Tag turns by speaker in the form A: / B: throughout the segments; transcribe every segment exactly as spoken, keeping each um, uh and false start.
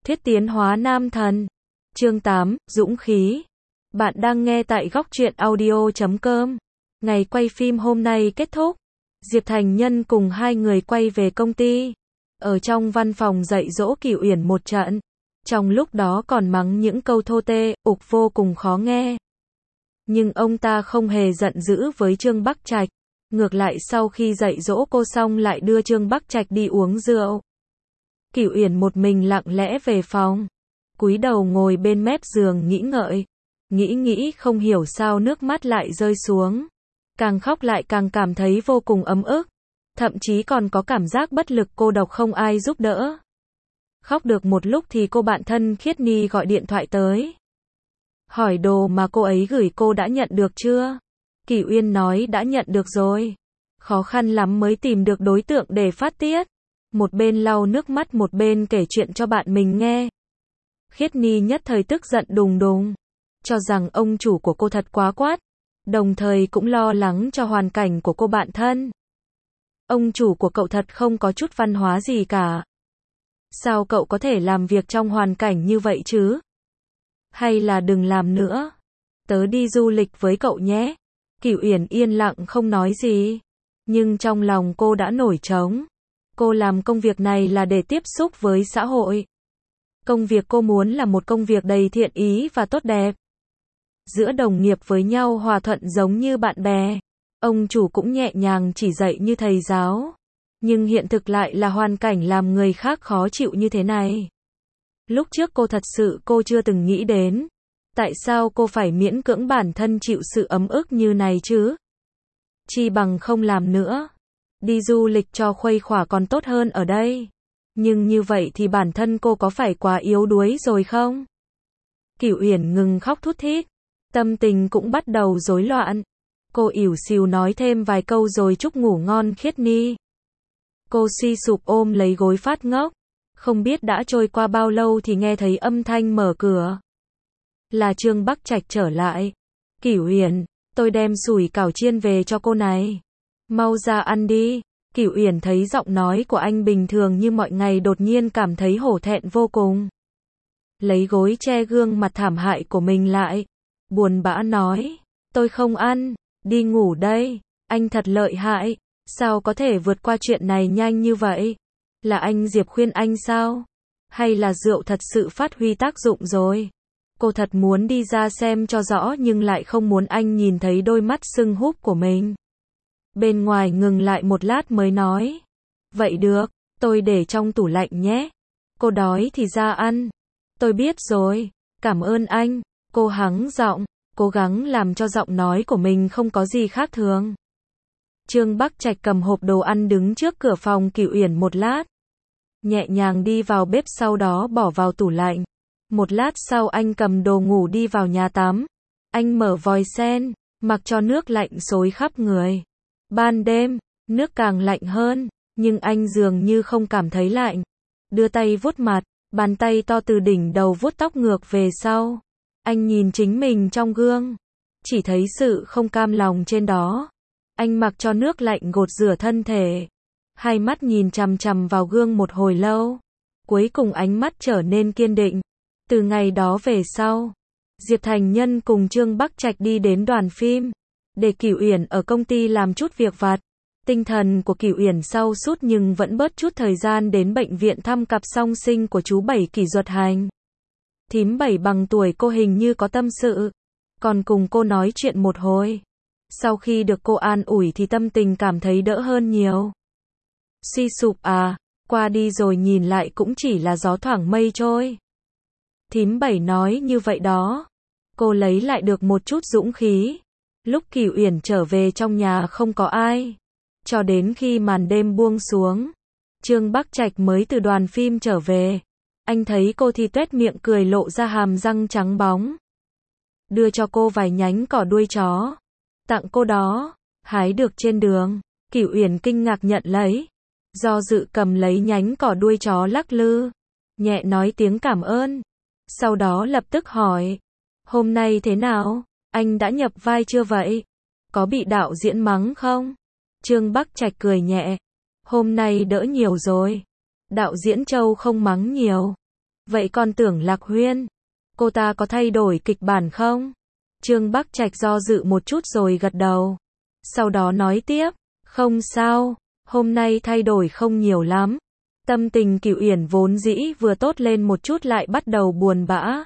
A: Thiết tiến hóa nam thần. Chương tám, Dũng khí. Bạn đang nghe tại góc truyện audio chấm com. Ngày quay phim hôm nay kết thúc. Diệp Thành Nhân cùng hai người quay về công ty. Ở trong văn phòng dạy dỗ Kỷ Uyển một trận. Trong lúc đó còn mắng những câu thô tê, ục vô cùng khó nghe. Nhưng ông ta không hề giận dữ với Trương Bắc Trạch. Ngược lại sau khi dạy dỗ cô xong lại đưa Trương Bắc Trạch đi uống rượu. Kỷ Uyển một mình lặng lẽ về phòng. Cúi đầu ngồi bên mép giường nghĩ ngợi. Nghĩ nghĩ không hiểu sao nước mắt lại rơi xuống. Càng khóc lại càng cảm thấy vô cùng ấm ức. Thậm chí còn có cảm giác bất lực cô độc không ai giúp đỡ. Khóc được một lúc thì cô bạn thân Khiết Ni gọi điện thoại tới. Hỏi đồ mà cô ấy gửi cô đã nhận được chưa? Kỷ Uyên nói đã nhận được rồi. Khó khăn lắm mới tìm được đối tượng để phát tiết. Một bên lau nước mắt một bên kể chuyện cho bạn mình nghe. Khiết Ni nhất thời tức giận đùng đùng. Cho rằng ông chủ của cô thật quá quát. Đồng thời cũng lo lắng cho hoàn cảnh của cô bạn thân. Ông chủ của cậu thật không có chút văn hóa gì cả. Sao cậu có thể làm việc trong hoàn cảnh như vậy chứ? Hay là đừng làm nữa. Tớ đi du lịch với cậu nhé. Kỷ Uyển yên lặng không nói gì. Nhưng trong lòng cô đã nổi trống. Cô làm công việc này là để tiếp xúc với xã hội. Công việc cô muốn là một công việc đầy thiện ý và tốt đẹp. Giữa đồng nghiệp với nhau hòa thuận giống như bạn bè. Ông chủ cũng nhẹ nhàng chỉ dạy như thầy giáo. Nhưng hiện thực lại là hoàn cảnh làm người khác khó chịu như thế này. Lúc trước cô thật sự cô chưa từng nghĩ đến. Tại sao cô phải miễn cưỡng bản thân chịu sự ấm ức như này chứ? Chi bằng không làm nữa. Đi du lịch cho khuây khỏa còn tốt hơn ở đây. Nhưng như vậy thì bản thân cô có phải quá yếu đuối rồi không? Kỷ Uyển ngừng khóc thút thít. Tâm tình cũng bắt đầu rối loạn. Cô ỉu xìu nói thêm vài câu rồi chúc ngủ ngon Khiết Ni. Cô suy sụp ôm lấy gối phát ngốc. Không biết đã trôi qua bao lâu thì nghe thấy âm thanh mở cửa. Là Trương Bắc Trạch trở lại. Kỷ Uyển, tôi đem sủi cảo chiên về cho cô này. Mau ra ăn đi. Kỷ Uyển thấy giọng nói của anh bình thường như mọi ngày đột nhiên cảm thấy hổ thẹn vô cùng. Lấy gối che gương mặt thảm hại của mình lại. Buồn bã nói. Tôi không ăn. Đi ngủ đây. Anh thật lợi hại. Sao có thể vượt qua chuyện này nhanh như vậy? Là anh Diệp khuyên anh sao? Hay là rượu thật sự phát huy tác dụng rồi? Cô thật muốn đi ra xem cho rõ nhưng lại không muốn anh nhìn thấy đôi mắt sưng húp của mình. Bên ngoài ngừng lại một lát mới nói. Vậy được, tôi để trong tủ lạnh nhé. Cô đói thì ra ăn. Tôi biết rồi, cảm ơn anh. Cô hắng giọng, cố gắng làm cho giọng nói của mình không có gì khác thường. Trương Bắc Trạch cầm hộp đồ ăn đứng trước cửa phòng Kỷ Uyển một lát. Nhẹ nhàng đi vào bếp sau đó bỏ vào tủ lạnh. Một lát sau anh cầm đồ ngủ đi vào nhà tắm. Anh mở vòi sen, mặc cho nước lạnh xối khắp người. Ban đêm, nước càng lạnh hơn, nhưng anh dường như không cảm thấy lạnh. Đưa tay vuốt mặt, bàn tay to từ đỉnh đầu vuốt tóc ngược về sau. Anh nhìn chính mình trong gương, chỉ thấy sự không cam lòng trên đó. Anh mặc cho nước lạnh gột rửa thân thể. Hai mắt nhìn chằm chằm vào gương một hồi lâu. Cuối cùng ánh mắt trở nên kiên định. Từ ngày đó về sau, Diệp Thành Nhân cùng Trương Bắc Trạch đi đến đoàn phim. Để Kỷ Uyển ở công ty làm chút việc vặt. Tinh thần của Kỷ Uyển sau sút nhưng vẫn bớt chút thời gian đến bệnh viện thăm cặp song sinh của chú Bảy Kỷ Duật Hành. Thím Bảy bằng tuổi cô hình như có tâm sự. Còn cùng cô nói chuyện một hồi. Sau khi được cô an ủi thì tâm tình cảm thấy đỡ hơn nhiều. Suy sụp à, qua đi rồi nhìn lại cũng chỉ là gió thoảng mây trôi. Thím Bảy nói như vậy đó. Cô lấy lại được một chút dũng khí. Lúc Kỷ Uyển trở về trong nhà không có ai. Cho đến khi màn đêm buông xuống. Trương Bắc Trạch mới từ đoàn phim trở về. Anh thấy cô thì tuét miệng cười lộ ra hàm răng trắng bóng. Đưa cho cô vài nhánh cỏ đuôi chó. Tặng cô đó. Hái được trên đường. Kỷ Uyển kinh ngạc nhận lấy. Do dự cầm lấy nhánh cỏ đuôi chó lắc lư. Nhẹ nói tiếng cảm ơn. Sau đó lập tức hỏi. Hôm nay thế nào? Anh đã nhập vai chưa vậy? Có bị đạo diễn mắng không? Trương Bắc Trạch cười nhẹ. Hôm nay đỡ nhiều rồi. Đạo diễn Châu không mắng nhiều. Vậy con tưởng Lạc Huyên, cô ta có thay đổi kịch bản không? Trương Bắc Trạch do dự một chút rồi gật đầu. Sau đó nói tiếp, không sao, hôm nay thay đổi không nhiều lắm. Tâm tình Cửu Uyển vốn dĩ vừa tốt lên một chút lại bắt đầu buồn bã.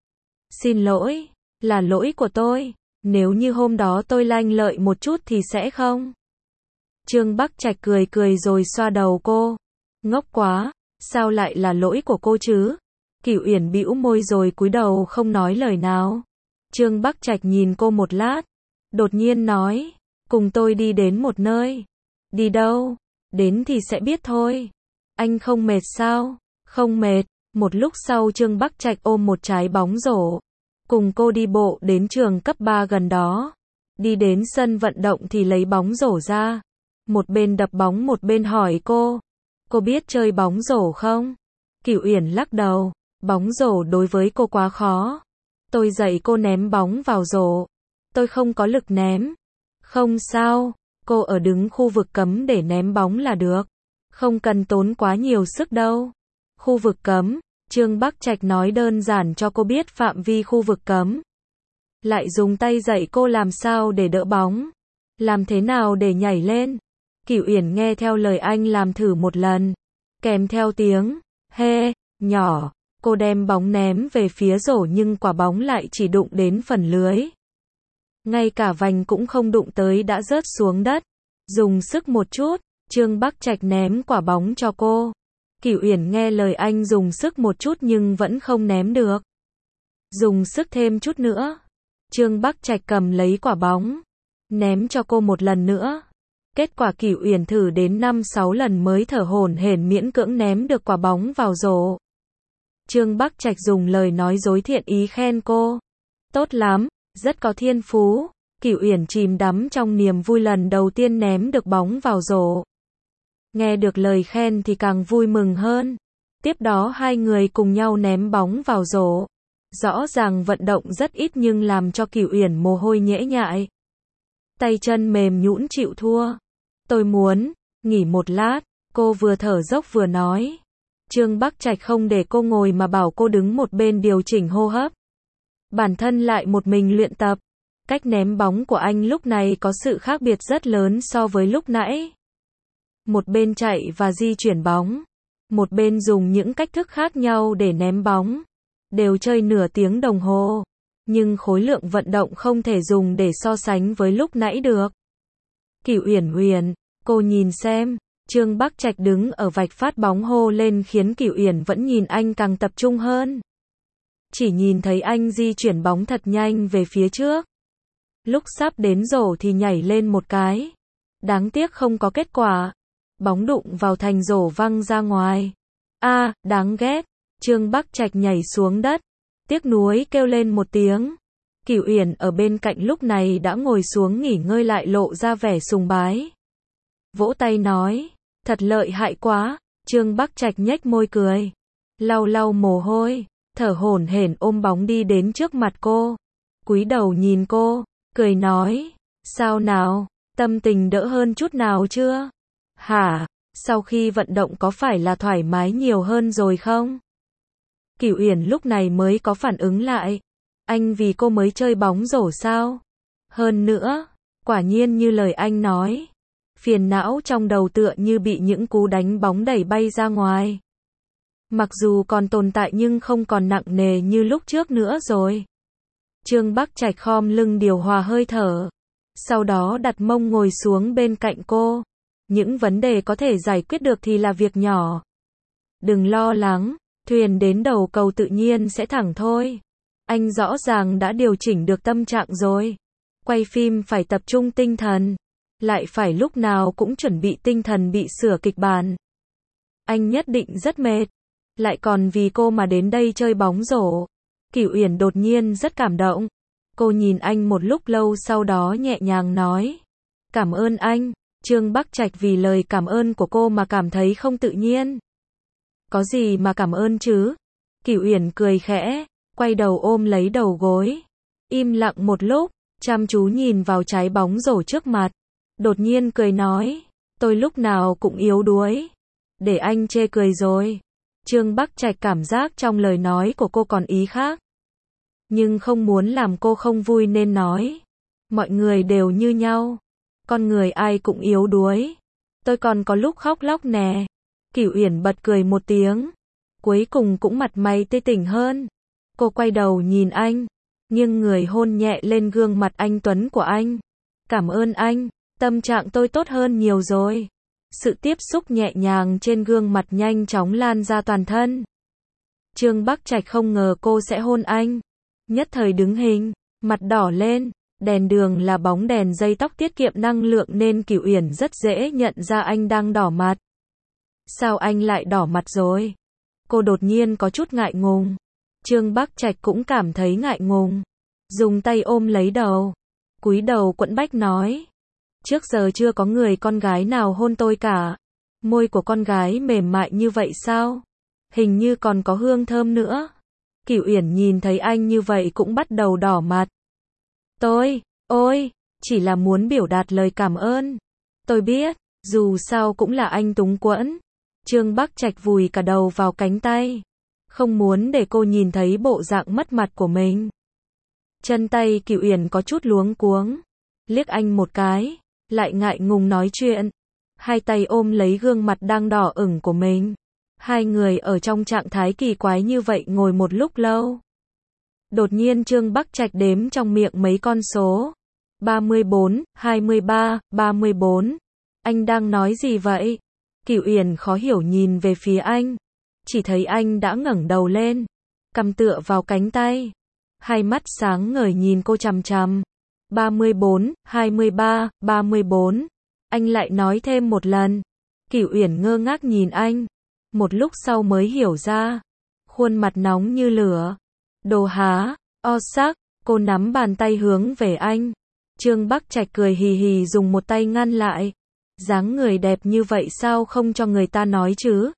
A: Xin lỗi, là lỗi của tôi, nếu như hôm đó tôi lanh lợi một chút thì sẽ không. Trương Bắc Trạch cười cười rồi xoa đầu cô. Ngốc quá, sao lại là lỗi của cô chứ? Cửu Uyển bĩu môi rồi cúi đầu không nói lời nào. Trương Bắc Trạch nhìn cô một lát, đột nhiên nói, cùng tôi đi đến một nơi. Đi đâu? Đến thì sẽ biết thôi. Anh không mệt sao? Không mệt. Một lúc sau Trương Bắc Trạch ôm một trái bóng rổ, cùng cô đi bộ đến trường cấp ba gần đó. Đi đến sân vận động thì lấy bóng rổ ra. Một bên đập bóng một bên hỏi cô, cô biết chơi bóng rổ không? Cửu Uyển lắc đầu, bóng rổ đối với cô quá khó. Tôi dạy cô ném bóng vào rổ. Tôi không có lực ném. Không sao, cô ở đứng khu vực cấm để ném bóng là được. Không cần tốn quá nhiều sức đâu. Khu vực cấm, Trương Bắc Trạch nói đơn giản cho cô biết phạm vi khu vực cấm. Lại dùng tay dạy cô làm sao để đỡ bóng. Làm thế nào để nhảy lên. Cửu Uyển nghe theo lời anh làm thử một lần. Kèm theo tiếng, hê, nhỏ. Cô đem bóng ném về phía rổ nhưng quả bóng lại chỉ đụng đến phần lưới. Ngay cả vành cũng không đụng tới đã rớt xuống đất. Dùng sức một chút, Trương Bắc Trạch ném quả bóng cho cô. Cửu Uyển nghe lời anh dùng sức một chút nhưng vẫn không ném được. Dùng sức thêm chút nữa. Trương Bắc Trạch cầm lấy quả bóng, ném cho cô một lần nữa. Kết quả Cửu Uyển thử đến năm sáu lần mới thở hổn hển miễn cưỡng ném được quả bóng vào rổ. Trương Bắc Trạch dùng lời nói dối thiện ý khen cô. Tốt lắm, rất có thiên phú. Cửu Uyển chìm đắm trong niềm vui lần đầu tiên ném được bóng vào rổ. Nghe được lời khen thì càng vui mừng hơn. Tiếp đó hai người cùng nhau ném bóng vào rổ. Rõ ràng vận động rất ít nhưng làm cho Cửu Uyển mồ hôi nhễ nhại. Tay chân mềm nhũn chịu thua. Tôi muốn nghỉ một lát, cô vừa thở dốc vừa nói. Trương Bắc Trạch không để cô ngồi mà bảo cô đứng một bên điều chỉnh hô hấp. Bản thân lại một mình luyện tập. Cách ném bóng của anh lúc này có sự khác biệt rất lớn so với lúc nãy. Một bên chạy và di chuyển bóng, một bên dùng những cách thức khác nhau để ném bóng. Đều chơi nửa tiếng đồng hồ, nhưng khối lượng vận động không thể dùng để so sánh với lúc nãy được. Cửu Uyển Huyền, cô nhìn xem. Trương Bắc Trạch đứng ở vạch phát bóng hô lên khiến Cửu Uyển vẫn nhìn anh càng tập trung hơn. Chỉ nhìn thấy anh di chuyển bóng thật nhanh về phía trước. Lúc sắp đến rổ thì nhảy lên một cái. Đáng tiếc không có kết quả. Bóng đụng vào thành rổ văng ra ngoài. A, à, đáng ghét. Trương Bắc Trạch nhảy xuống đất. Tiếc nuối kêu lên một tiếng. Cửu Uyển ở bên cạnh lúc này đã ngồi xuống nghỉ ngơi lại lộ ra vẻ sùng bái. Vỗ tay nói, thật lợi hại quá. Trương Bắc Trạch nhếch môi cười. Lau lau mồ hôi, thở hổn hển ôm bóng đi đến trước mặt cô. Cúi đầu nhìn cô, cười nói, sao nào, tâm tình đỡ hơn chút nào chưa? Hả, sau khi vận động có phải là thoải mái nhiều hơn rồi không? Cửu Uyển lúc này mới có phản ứng lại. Anh vì cô mới chơi bóng rổ sao? Hơn nữa, quả nhiên như lời anh nói. Phiền não trong đầu tựa như bị những cú đánh bóng đẩy bay ra ngoài. Mặc dù còn tồn tại nhưng không còn nặng nề như lúc trước nữa rồi. Trương Bắc Trạch khom lưng điều hòa hơi thở. Sau đó đặt mông ngồi xuống bên cạnh cô. Những vấn đề có thể giải quyết được thì là việc nhỏ. Đừng lo lắng, thuyền đến đầu cầu tự nhiên sẽ thẳng thôi. Anh rõ ràng đã điều chỉnh được tâm trạng rồi. Quay phim phải tập trung tinh thần. Lại phải lúc nào cũng chuẩn bị tinh thần bị sửa kịch bản. Anh nhất định rất mệt. Lại còn vì cô mà đến đây chơi bóng rổ. Cửu Uyển đột nhiên rất cảm động. Cô nhìn anh một lúc lâu sau đó nhẹ nhàng nói. Cảm ơn anh. Trương Bắc Trạch vì lời cảm ơn của cô mà cảm thấy không tự nhiên. Có gì mà cảm ơn chứ? Cửu Uyển cười khẽ, quay đầu ôm lấy đầu gối. Im lặng một lúc, chăm chú nhìn vào trái bóng rổ trước mặt. Đột nhiên cười nói, tôi lúc nào cũng yếu đuối. Để anh chê cười rồi. Trương Bắc Trạch cảm giác trong lời nói của cô còn ý khác. Nhưng không muốn làm cô không vui nên nói. Mọi người đều như nhau. Con người ai cũng yếu đuối. Tôi còn có lúc khóc lóc nè. Cửu Uyển bật cười một tiếng. Cuối cùng cũng mặt mày tươi tỉnh hơn. Cô quay đầu nhìn anh. Nghiêng người hôn nhẹ lên gương mặt anh tuấn của anh. Cảm ơn anh. Tâm trạng tôi tốt hơn nhiều rồi. Sự tiếp xúc nhẹ nhàng trên gương mặt nhanh chóng lan ra toàn thân. Trương Bắc Trạch không ngờ cô sẽ hôn anh. Nhất thời đứng hình, mặt đỏ lên. Đèn đường là bóng đèn dây tóc tiết kiệm năng lượng nên Cửu Uyển rất dễ nhận ra anh đang đỏ mặt. Sao anh lại đỏ mặt rồi? Cô đột nhiên có chút ngại ngùng. Trương Bắc Trạch cũng cảm thấy ngại ngùng. Dùng tay ôm lấy đầu. Cúi đầu quẫn bách nói. Trước giờ chưa có người con gái nào hôn tôi cả. Môi của con gái mềm mại như vậy sao? Hình như còn có hương thơm nữa. Cửu Uyển nhìn thấy anh như vậy cũng bắt đầu đỏ mặt. Tôi, ôi, chỉ là muốn biểu đạt lời cảm ơn. Tôi biết, dù sao cũng là anh túng quẫn. Trương Bắc Trạch vùi cả đầu vào cánh tay. Không muốn để cô nhìn thấy bộ dạng mất mặt của mình. Chân tay Cửu Uyển có chút luống cuống. Liếc anh một cái, lại ngại ngùng nói chuyện. Hai tay ôm lấy gương mặt đang đỏ ửng của mình. Hai người ở trong trạng thái kỳ quái như vậy ngồi một lúc lâu. Đột nhiên Trương Bắc Trạch đếm trong miệng mấy con số. ba mươi bốn, hai mươi ba, ba mươi bốn. Anh đang nói gì vậy? Cửu Uyển khó hiểu nhìn về phía anh. Chỉ thấy anh đã ngẩng đầu lên. Cằm tựa vào cánh tay. Hai mắt sáng ngời nhìn cô chằm chằm. ba mươi bốn, hai mươi ba, ba mươi bốn. Anh lại nói thêm một lần. Cửu Uyển ngơ ngác nhìn anh. Một lúc sau mới hiểu ra. Khuôn mặt nóng như lửa. Đồ há, o sắc, cô nắm bàn tay hướng về anh. Trương Bắc Trạch cười hì hì dùng một tay ngăn lại. Dáng người đẹp như vậy sao không cho người ta nói chứ?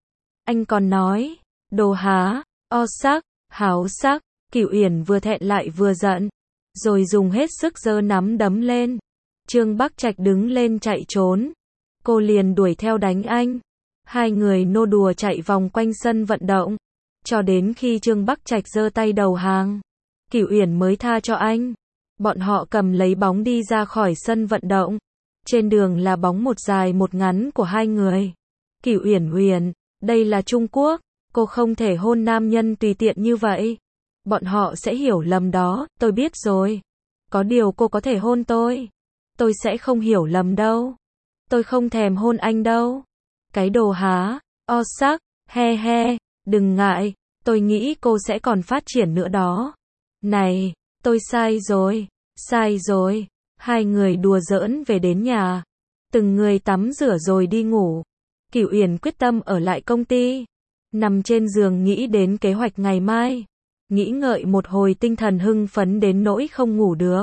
A: Anh còn nói, đồ há, o sắc, háo sắc. Cửu Uyển vừa thẹn lại vừa giận. Rồi dùng hết sức giơ nắm đấm lên. Trương Bắc Trạch đứng lên chạy trốn. Cô liền đuổi theo đánh anh. Hai người nô đùa chạy vòng quanh sân vận động. Cho đến khi Trương Bắc Trạch giơ tay đầu hàng. Cửu Uyển mới tha cho anh. Bọn họ cầm lấy bóng đi ra khỏi sân vận động. Trên đường là bóng một dài một ngắn của hai người. Cửu Uyển Uyển, đây là Trung Quốc. Cô không thể hôn nam nhân tùy tiện như vậy. Bọn họ sẽ hiểu lầm đó, tôi biết rồi. Có điều cô có thể hôn tôi. Tôi sẽ không hiểu lầm đâu. Tôi không thèm hôn anh đâu. Cái đồ há, o sắc, he he, đừng ngại, tôi nghĩ cô sẽ còn phát triển nữa đó. Này, tôi sai rồi, sai rồi. Hai người đùa giỡn về đến nhà. Từng người tắm rửa rồi đi ngủ. Cửu Uyển quyết tâm ở lại công ty. Nằm trên giường nghĩ đến kế hoạch ngày mai. Nghĩ ngợi một hồi tinh thần hưng phấn đến nỗi không ngủ được.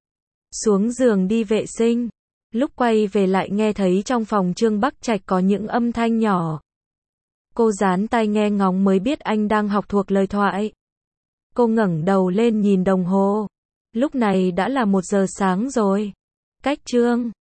A: Xuống giường đi vệ sinh. Lúc quay về lại nghe thấy trong phòng Trương Bắc Trạch có những âm thanh nhỏ. Cô dán tai nghe ngóng mới biết anh đang học thuộc lời thoại. Cô ngẩng đầu lên nhìn đồng hồ. Lúc này đã là một giờ sáng rồi. Cách Trương